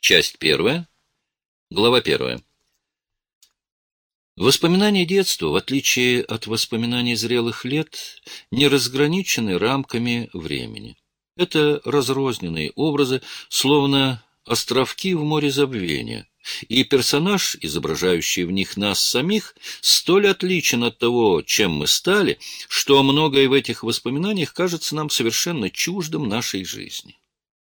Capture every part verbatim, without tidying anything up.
Часть первая, глава первая. Воспоминания детства, в отличие от воспоминаний зрелых лет, не разграничены рамками времени. Это разрозненные образы, словно островки в море забвения, и персонаж, изображающий в них нас самих, столь отличен от того, чем мы стали, что многое в этих воспоминаниях кажется нам совершенно чуждым нашей жизни.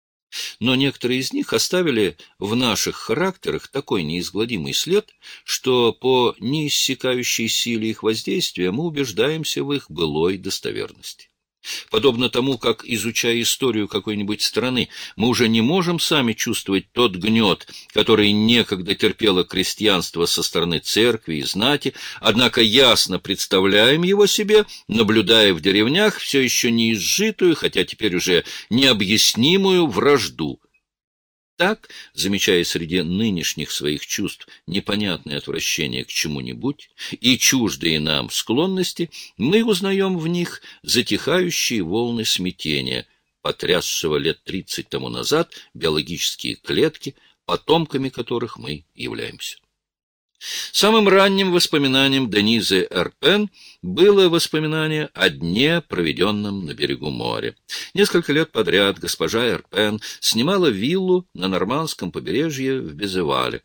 Но некоторые из них оставили в наших характерах такой неизгладимый след, что по неиссякающей силе их воздействия мы убеждаемся в их былой достоверности. Подобно тому, как, изучая историю какой-нибудь страны, мы уже не можем сами чувствовать тот гнет, который некогда терпело крестьянство со стороны церкви и знати, однако ясно представляем его себе, наблюдая в деревнях все еще не изжитую, хотя теперь уже необъяснимую вражду. Так, замечая среди нынешних своих чувств непонятное отвращение к чему-нибудь и чуждые нам склонности, мы узнаем в них затихающие волны смятения, потрясшего лет тридцать тому назад биологические клетки, потомками которых мы являемся. Самым ранним воспоминанием Денизы Эрпен было воспоминание о дне, проведенном на берегу моря. Несколько лет подряд госпожа Эрпен снимала виллу на нормандском побережье в Безевале.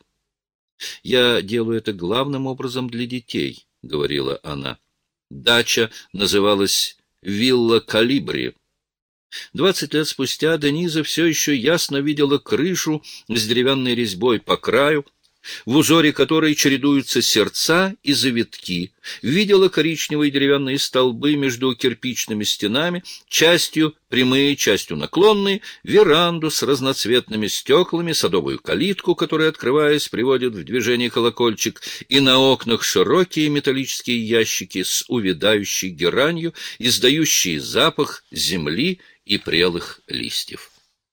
«Я делаю это главным образом для детей», — говорила она. Дача называлась «Вилла Калибри». Двадцать лет спустя Дениза все еще ясно видела крышу с деревянной резьбой по краю, в узоре которой чередуются сердца и завитки, видела коричневые деревянные столбы между кирпичными стенами, частью прямые, частью наклонные, веранду с разноцветными стеклами, садовую калитку, которая, открываясь, приводит в движение колокольчик, и на окнах широкие металлические ящики с увядающей геранью, издающие запах земли и прелых листьев.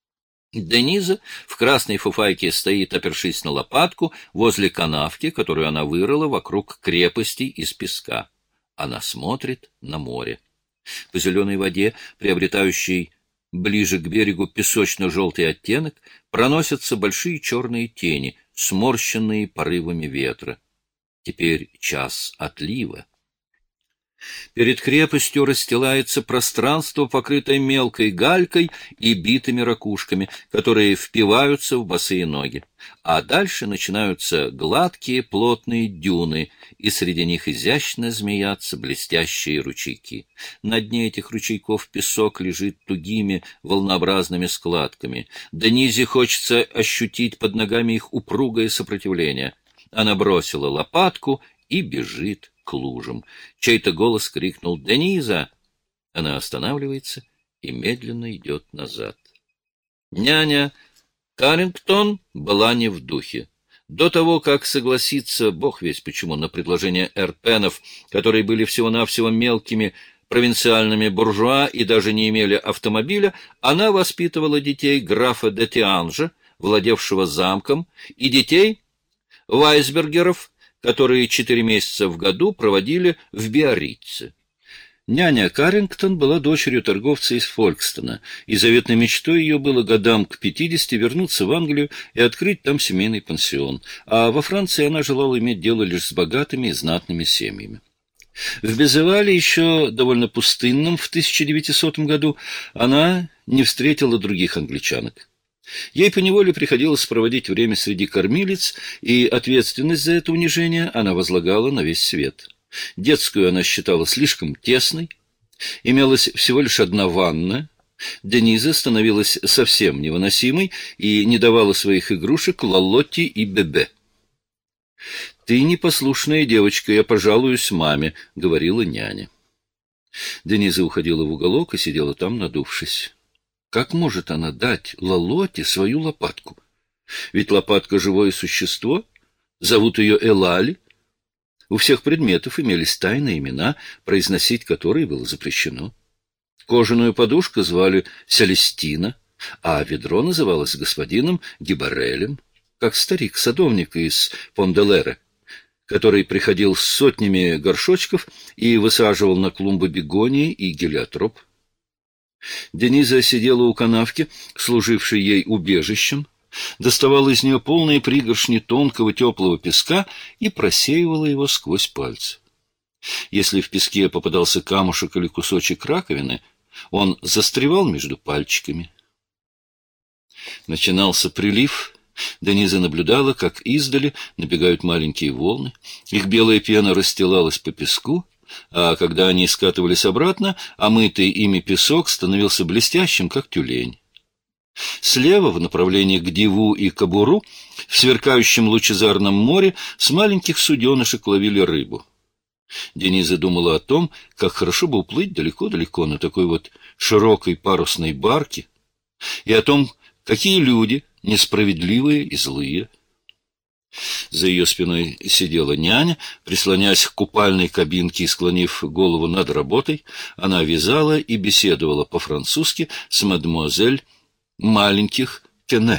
Дениза в красной фуфайке стоит, опершись на лопатку, возле канавки, которую она вырыла вокруг крепости из песка. Она смотрит на море. По зеленой воде, приобретающей ближе к берегу песочно-желтый оттенок, проносятся большие черные тени, сморщенные порывами ветра. Теперь час отлива. Перед крепостью расстилается пространство, покрытое мелкой галькой и битыми ракушками, которые впиваются в босые ноги. А дальше начинаются гладкие плотные дюны, и среди них изящно змеятся блестящие ручейки. На дне этих ручейков песок лежит тугими волнообразными складками. Денизе хочется ощутить под ногами их упругое сопротивление. Она бросила лопатку и бежит к лужам. Чей-то голос крикнул «Дениза!». Она останавливается и медленно идет назад. Няня Каррингтон была не в духе. До того, как согласиться, бог весть почему, на предложение Эрпенов, которые были всего-навсего мелкими провинциальными буржуа и даже не имели автомобиля, она воспитывала детей графа де Тианжа, владевшего замком, и детей Вайсбергеров, которые четыре месяца в году проводили в Биаррице. Няня Каррингтон была дочерью торговца из Фолькстона, и заветной мечтой ее было годам к пятидесяти вернуться в Англию и открыть там семейный пансион, а во Франции она желала иметь дело лишь с богатыми и знатными семьями. В Безевале, еще довольно пустынном, в тысяча девятисотом году, она не встретила других англичанок. Ей поневоле приходилось проводить время среди кормилиц, и ответственность за это унижение она возлагала на весь свет. Детскую она считала слишком тесной, имелась всего лишь одна ванна. Дениза становилась совсем невыносимой и не давала своих игрушек Лолотти и Бебе. «Ты непослушная девочка, я пожалуюсь маме», — говорила няня. Дениза уходила в уголок и сидела там, надувшись. Как может она дать Лолоте свою лопатку? Ведь лопатка — живое существо, зовут ее Элали. У всех предметов имелись тайные имена, произносить которые было запрещено. Кожаную подушку звали Селестина, а ведро называлось господином Гибарелем, как старик-садовник из Понделера, который приходил с сотнями горшочков и высаживал на клумбы бегонии и гелиотроп. Дениза сидела у канавки, служившей ей убежищем. доставала из нее полные пригоршни тонкого теплого песка и просеивала его сквозь пальцы. Если в песке попадался камушек или кусочек раковины, он застревал между пальчиками. Начинался прилив. Дениза наблюдала, как издали набегают маленькие волны. Их белая пена расстилалась по песку, а когда они скатывались обратно, омытый ими песок становился блестящим, как тюлень. Слева, в направлении к Диву и Кабуру, в сверкающем лучезарном море с маленьких суденышек ловили рыбу. Дениза думала о том, как хорошо бы уплыть далеко-далеко на такой вот широкой парусной барке, и о том, какие люди несправедливые и злые. За ее спиной сидела няня, прислонясь к купальной кабинке и склонив голову над работой. Она вязала и беседовала по-французски с мадемуазель маленьких Кене.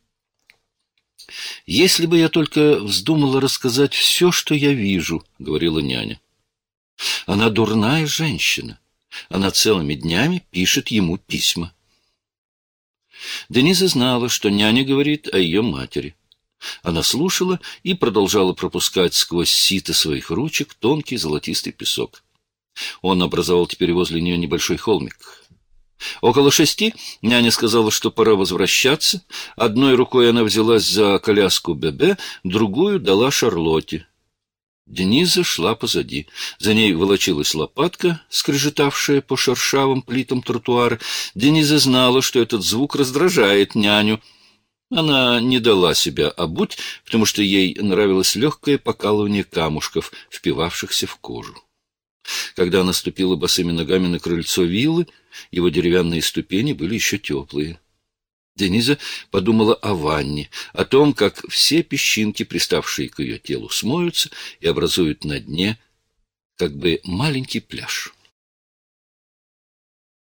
«Если бы я только вздумала рассказать все, что я вижу», — говорила няня. «Она дурная женщина. Она целыми днями пишет ему письма». Дениза знала, что няня говорит о ее матери. Она слушала и продолжала пропускать сквозь сито своих ручек тонкий золотистый песок. Он образовал теперь возле нее небольшой холмик. Около шести няня сказала, что пора возвращаться. Одной рукой она взялась за коляску Бебе, другую дала Шарлотте. Дениза шла позади. За ней волочилась лопатка, скрежетавшая по шершавым плитам тротуара. Дениза знала, что этот звук раздражает няню. Она не дала себя обуть, потому что ей нравилось легкое покалывание камушков, впивавшихся в кожу. Когда она ступила босыми ногами на крыльцо виллы, его деревянные ступени были еще теплые. Дениза подумала о ванне, о том, как все песчинки, приставшие к ее телу, смоются и образуют на дне как бы маленький пляж.